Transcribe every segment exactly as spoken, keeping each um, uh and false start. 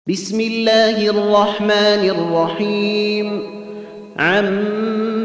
بسم الله الرحمن الرحيم عم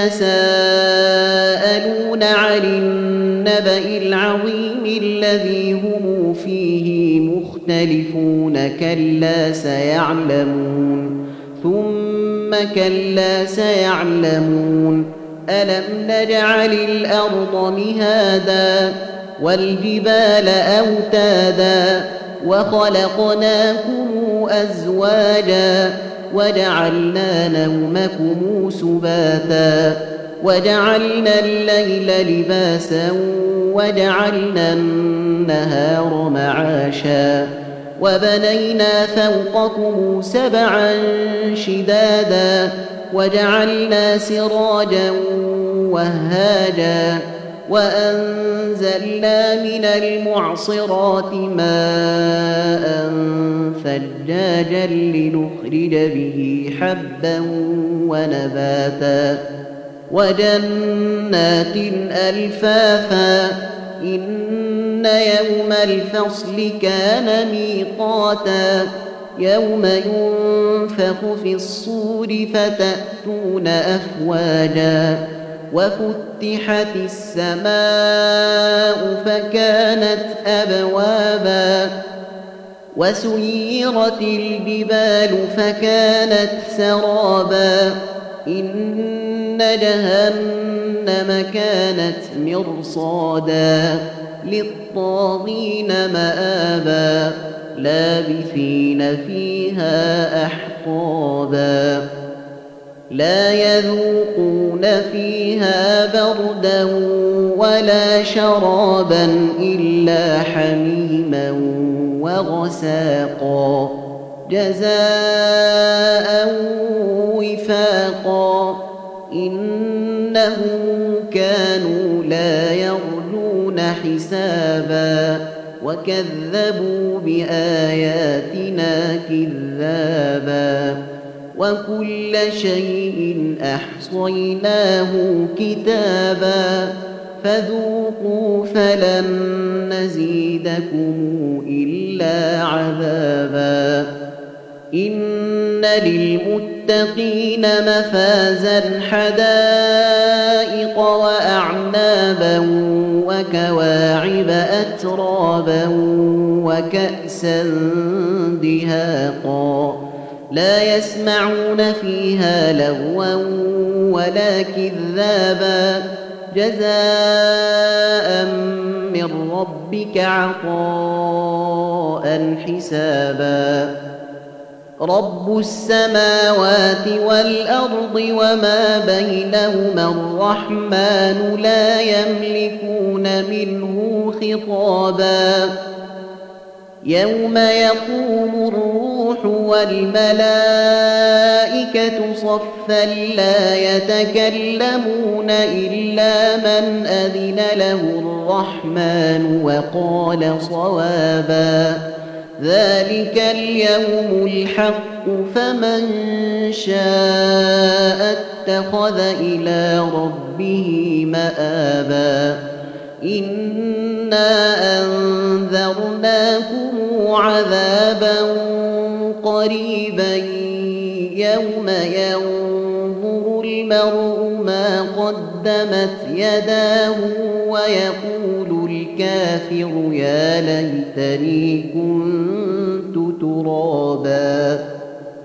يتساءلون عن النبأ العظيم الذي هم فيه مختلفون كلا سيعلمون ثم كلا سيعلمون ألم نجعل الأرض مهادا والجبال أوتادا وخلقناكم أزواجا وجعلنا نومكم سباتا وجعلنا الليل لباسا وجعلنا النهار معاشا وبنينا فوقكم سبعا شدادا وجعلنا سراجا وهاجا وأنزلنا من المعصرات ماء ثجاجا لنخرج به حبا ونباتا وجنات ألفافا إن يوم الفصل كان ميقاتا يوم ينفخ في الصور فتأتون أفواجا وفتحت السماء فكانت أبوابا وسيرت الجبال فكانت سرابا إن جهنم كانت مرصادا للطاغين مآبا لابثين فيها أحقابا لا يذوقون فيها بردا ولا شرابا إلا حميما وغساقا جزاء وفاقا إنهم كانوا لا يرجون حسابا وكذبوا بآياتنا كذابا وكل شيء أحصيناه كتابا فذوقوا فلن نزيدكم إلا عذابا إن للمتقين مفازا حدائق وأعنابا وكواعب أترابا وكأسا دهاقا لا يسمعون فيها لغوا ولا كذابا جزاء من ربك عطاء حسابا رب السماوات والأرض وما بينهما الرحمن لا يملكون منه خطابا يوم يقوم الروح والملائكة صفا لا يتكلمون إلا من أذن له الرحمن وقال صوابا ذلك اليوم الحق فمن شاء اتخذ إلى ربه مآبا إنا أنذرناكم عذابا قريبا يوم ينظر المرء ما قدمت يداه ويقول الكافر يا ليتني كنت ترابا.